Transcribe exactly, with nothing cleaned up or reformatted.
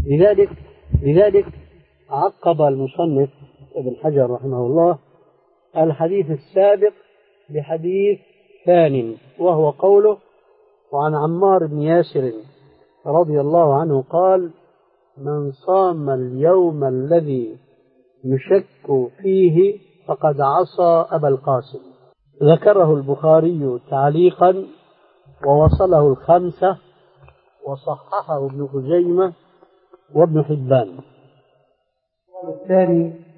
لذلك لذلك عقب المصنف ابن حجر رحمه الله الحديث السابق بحديث ثان، وهو قوله: وعن عمار بن ياسر رضي الله عنه قال: من صام اليوم الذي يشك فيه فقد عصى أبا القاسم. ذكره البخاري تعليقا ووصله الخمسة وصححه ابن خزيمة وابن حبان. الثاني